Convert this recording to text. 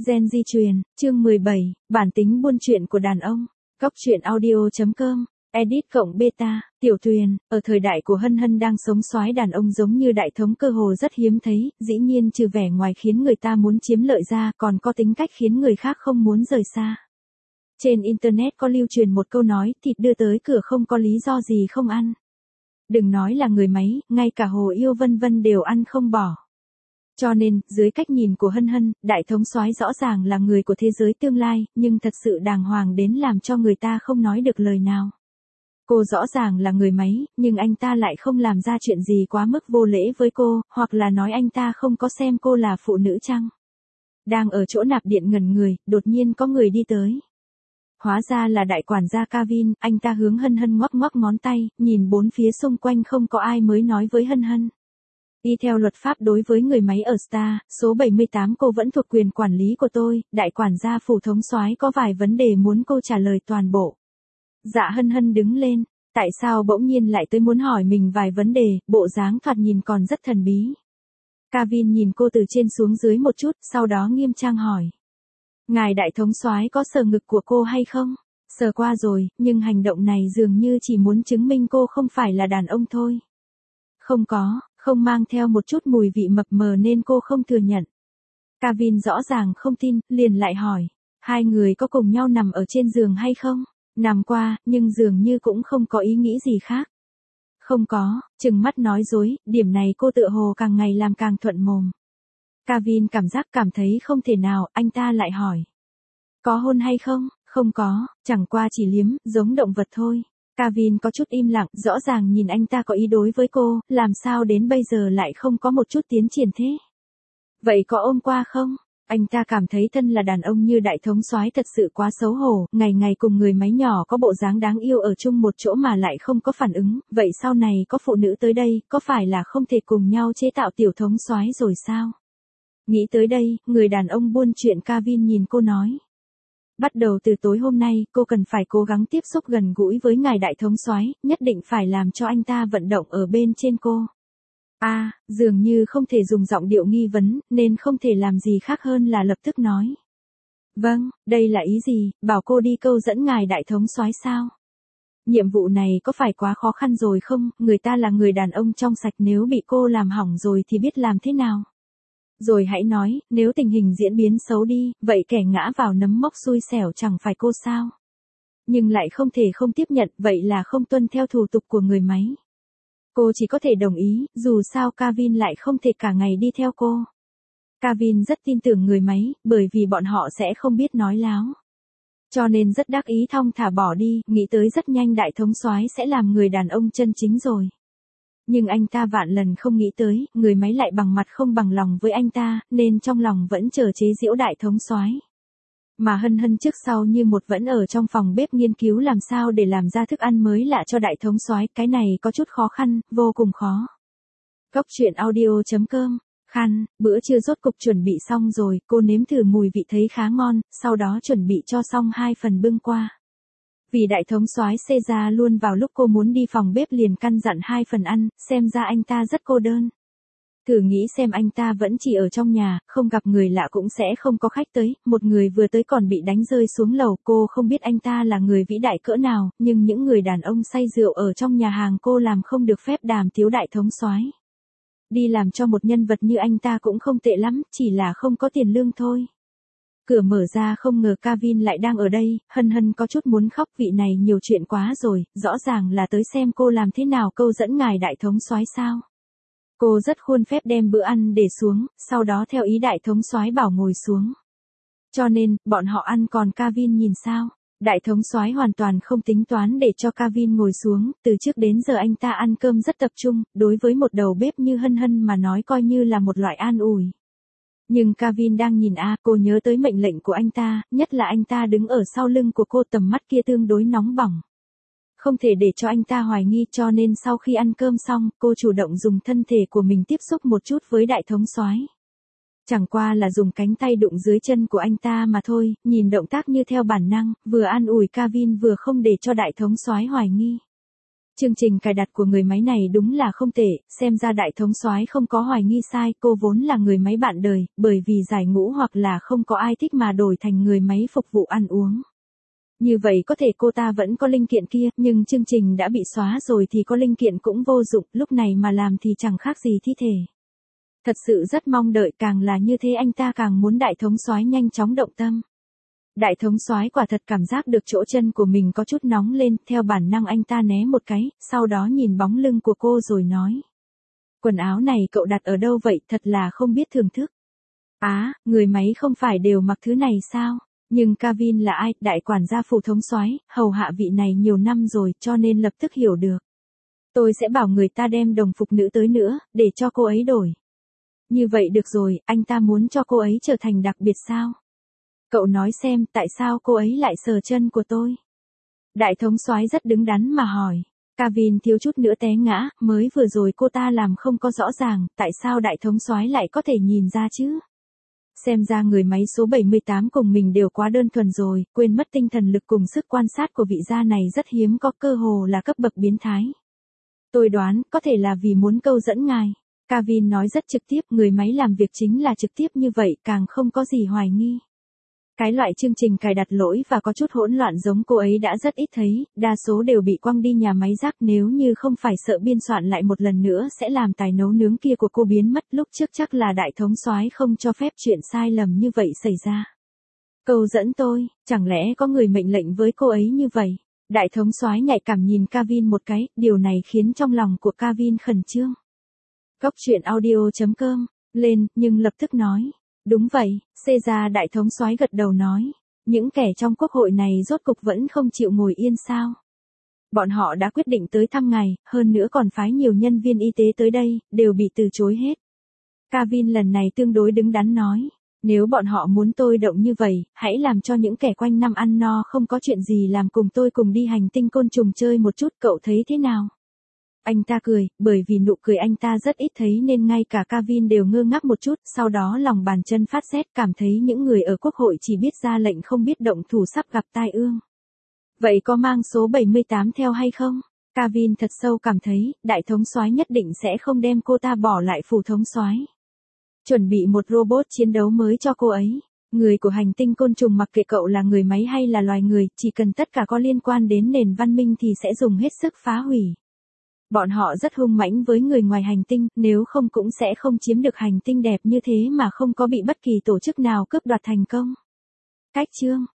Gen di truyền, chương 17, bản tính buôn chuyện của đàn ông. Góc truyện audio.com, edit cộng beta, Tiểu Tuyền, ở thời đại của Hân Hân đang sống soái đàn ông giống như đại thống cơ hồ rất hiếm thấy, dĩ nhiên trừ vẻ ngoài khiến người ta muốn chiếm lợi ra còn có tính cách khiến người khác không muốn rời xa. Trên Internet có lưu truyền một câu nói, thịt đưa tới cửa không có lý do gì không ăn. Đừng nói là người máy, ngay cả Hồ Yêu vân vân đều ăn không bỏ. Cho nên, dưới cách nhìn của Hân Hân, đại thống soái rõ ràng là người của thế giới tương lai, nhưng thật sự đàng hoàng đến làm cho người ta không nói được lời nào. Cô rõ ràng là người máy, nhưng anh ta lại không làm ra chuyện gì quá mức vô lễ với cô, hoặc là nói anh ta không có xem cô là phụ nữ chăng? Đang ở chỗ nạp điện ngẩn người, đột nhiên có người đi tới. Hóa ra là đại quản gia Kevin, anh ta hướng Hân Hân ngoắc ngoắc ngón tay, nhìn bốn phía xung quanh không có ai mới nói với Hân Hân. Y theo luật pháp đối với người máy ở Star, số 78 cô vẫn thuộc quyền quản lý của tôi, đại quản gia phủ thống soái có vài vấn đề muốn cô trả lời toàn bộ. Dạ Hân Hân đứng lên, tại sao bỗng nhiên lại tới muốn hỏi mình vài vấn đề, bộ dáng thoạt nhìn còn rất thần bí. Kevin nhìn cô từ trên xuống dưới một chút, sau đó nghiêm trang hỏi. Ngài đại thống soái có sờ ngực của cô hay không? Sờ qua rồi, nhưng hành động này dường như chỉ muốn chứng minh cô không phải là đàn ông thôi. Không có, không mang theo một chút mùi vị mập mờ nên cô không thừa nhận. Kevin rõ ràng không tin, liền lại hỏi. Hai người có cùng nhau nằm ở trên giường hay không? Nằm qua, nhưng dường như cũng không có ý nghĩ gì khác. Không có, trừng mắt nói dối, điểm này cô tựa hồ càng ngày làm càng thuận mồm. Kevin cảm thấy không thể nào, anh ta lại hỏi. Có hôn hay không? Không có, chẳng qua chỉ liếm, giống động vật thôi. Kevin có chút im lặng, rõ ràng nhìn anh ta có ý đối với cô, làm sao đến bây giờ lại không có một chút tiến triển thế? Vậy có ôm qua không? Anh ta cảm thấy thân là đàn ông như đại thống soái thật sự quá xấu hổ, ngày ngày cùng người máy nhỏ có bộ dáng đáng yêu ở chung một chỗ mà lại không có phản ứng, vậy sau này có phụ nữ tới đây, có phải là không thể cùng nhau chế tạo tiểu thống soái rồi sao? Nghĩ tới đây, người đàn ông buôn chuyện Kevin nhìn cô nói. Bắt đầu từ tối hôm nay, cô cần phải cố gắng tiếp xúc gần gũi với ngài đại thống soái, nhất định phải làm cho anh ta vận động ở bên trên cô. Dường như không thể dùng giọng điệu nghi vấn, nên không thể làm gì khác hơn là lập tức nói. Vâng, đây là ý gì, bảo cô đi câu dẫn ngài đại thống soái sao? Nhiệm vụ này có phải quá khó khăn rồi không, người ta là người đàn ông trong sạch nếu bị cô làm hỏng rồi thì biết làm thế nào? Rồi hãy nói, nếu tình hình diễn biến xấu đi, vậy kẻ ngã vào nấm mốc xui xẻo chẳng phải cô sao? Nhưng lại không thể không tiếp nhận, vậy là không tuân theo thủ tục của người máy. Cô chỉ có thể đồng ý, dù sao Kevin lại không thể cả ngày đi theo cô. Kevin rất tin tưởng người máy, bởi vì bọn họ sẽ không biết nói láo. Cho nên rất đắc ý thong thả bỏ đi, nghĩ tới rất nhanh đại thống soái sẽ làm người đàn ông chân chính rồi. Nhưng anh ta vạn lần không nghĩ tới, người máy lại bằng mặt không bằng lòng với anh ta, nên trong lòng vẫn chờ chế giễu đại thống soái. Mà Hân Hân trước sau như một vẫn ở trong phòng bếp nghiên cứu làm sao để làm ra thức ăn mới lạ cho đại thống soái, cái này có chút khó khăn, vô cùng khó. Góc truyện audio.com, bữa trưa rốt cục chuẩn bị xong rồi, cô nếm thử mùi vị thấy khá ngon, sau đó chuẩn bị cho xong 2 phần bưng qua. Vì đại thống soái Caesar luôn vào lúc cô muốn đi phòng bếp liền căn dặn 2 phần ăn, xem ra anh ta rất cô đơn. Thử nghĩ xem anh ta vẫn chỉ ở trong nhà, không gặp người lạ cũng sẽ không có khách tới, một người vừa tới còn bị đánh rơi xuống lầu, cô không biết anh ta là người vĩ đại cỡ nào, nhưng những người đàn ông say rượu ở trong nhà hàng cô làm không được phép đàm tiếu đại thống soái. Đi làm cho một nhân vật như anh ta cũng không tệ lắm, chỉ là không có tiền lương thôi. Cửa mở ra không ngờ Kevin lại đang ở đây, Hân Hân có chút muốn khóc, vị này nhiều chuyện quá rồi, rõ ràng là tới xem cô làm thế nào câu dẫn ngài đại thống soái sao. Cô rất khuôn phép đem bữa ăn để xuống, sau đó theo ý đại thống soái bảo ngồi xuống. Cho nên, bọn họ ăn còn Kevin nhìn sao. Đại thống soái hoàn toàn không tính toán để cho Kevin ngồi xuống, từ trước đến giờ anh ta ăn cơm rất tập trung, đối với một đầu bếp như Hân Hân mà nói coi như là một loại an ủi. Nhưng Kevin đang nhìn cô nhớ tới mệnh lệnh của anh ta, nhất là anh ta đứng ở sau lưng của cô, tầm mắt kia tương đối nóng bỏng. Không thể để cho anh ta hoài nghi, cho nên sau khi ăn cơm xong, cô chủ động dùng thân thể của mình tiếp xúc một chút với đại thống soái. Chẳng qua là dùng cánh tay đụng dưới chân của anh ta mà thôi, nhìn động tác như theo bản năng, vừa an ủi Kevin vừa không để cho đại thống soái hoài nghi. Chương trình cài đặt của người máy này đúng là không tệ, xem ra đại thống soái không có hoài nghi sai, cô vốn là người máy bạn đời, bởi vì giải ngũ hoặc là không có ai thích mà đổi thành người máy phục vụ ăn uống. Như vậy có thể cô ta vẫn có linh kiện kia, nhưng chương trình đã bị xóa rồi thì có linh kiện cũng vô dụng, lúc này mà làm thì chẳng khác gì thi thể. Thật sự rất mong đợi, càng là như thế anh ta càng muốn đại thống soái nhanh chóng động tâm. Đại thống soái quả thật cảm giác được chỗ chân của mình có chút nóng lên, theo bản năng anh ta né một cái, sau đó nhìn bóng lưng của cô rồi nói. Quần áo này cậu đặt ở đâu vậy, thật là không biết thưởng thức. Người máy không phải đều mặc thứ này sao? Nhưng Kevin là ai, đại quản gia phủ thống soái, hầu hạ vị này nhiều năm rồi, cho nên lập tức hiểu được. Tôi sẽ bảo người ta đem đồng phục nữ tới nữa, để cho cô ấy đổi. Như vậy được rồi, anh ta muốn cho cô ấy trở thành đặc biệt sao? Cậu nói xem, tại sao cô ấy lại sờ chân của tôi? Đại thống soái rất đứng đắn mà hỏi. Kevin thiếu chút nữa té ngã, mới vừa rồi cô ta làm không có rõ ràng, tại sao đại thống soái lại có thể nhìn ra chứ? Xem ra người máy số 78 cùng mình đều quá đơn thuần rồi, quên mất tinh thần lực cùng sức quan sát của vị gia này rất hiếm có, cơ hồ là cấp bậc biến thái. Tôi đoán, có thể là vì muốn câu dẫn ngài. Kevin nói rất trực tiếp, người máy làm việc chính là trực tiếp như vậy, càng không có gì hoài nghi. Cái loại chương trình cài đặt lỗi và có chút hỗn loạn giống cô ấy đã rất ít thấy, đa số đều bị quăng đi nhà máy rác, nếu như không phải sợ biên soạn lại một lần nữa sẽ làm tài nấu nướng kia của cô biến mất, lúc trước chắc là đại thống soái không cho phép chuyện sai lầm như vậy xảy ra. Câu dẫn tôi, chẳng lẽ có người mệnh lệnh với cô ấy như vậy? Đại thống soái nhạy cảm nhìn Kevin một cái, điều này khiến trong lòng của Kevin khẩn trương. Góc truyện audio.com, lên, nhưng lập tức nói. Đúng vậy, Caesar đại thống soái gật đầu nói. Những kẻ trong quốc hội này rốt cục vẫn không chịu ngồi yên sao? Bọn họ đã quyết định tới thăm ngài, hơn nữa còn phái nhiều nhân viên y tế tới đây, đều bị từ chối hết. Kevin lần này tương đối đứng đắn nói. Nếu bọn họ muốn tôi động như vậy, hãy làm cho những kẻ quanh năm ăn no không có chuyện gì làm cùng tôi cùng đi hành tinh côn trùng chơi một chút, cậu thấy thế nào? Anh ta cười, bởi vì nụ cười anh ta rất ít thấy nên ngay cả Kevin đều ngơ ngác một chút, sau đó lòng bàn chân phát rét, cảm thấy những người ở quốc hội chỉ biết ra lệnh không biết động thủ sắp gặp tai ương. Vậy có mang số 78 theo hay không? Kevin thật sâu cảm thấy, đại thống soái nhất định sẽ không đem cô ta bỏ lại phủ thống soái. Chuẩn bị một robot chiến đấu mới cho cô ấy. Người của hành tinh côn trùng mặc kệ cậu là người máy hay là loài người, chỉ cần tất cả có liên quan đến nền văn minh thì sẽ dùng hết sức phá hủy. Bọn họ rất hung mãnh với người ngoài hành tinh, nếu không cũng sẽ không chiếm được hành tinh đẹp như thế mà không có bị bất kỳ tổ chức nào cướp đoạt thành công. Cách chương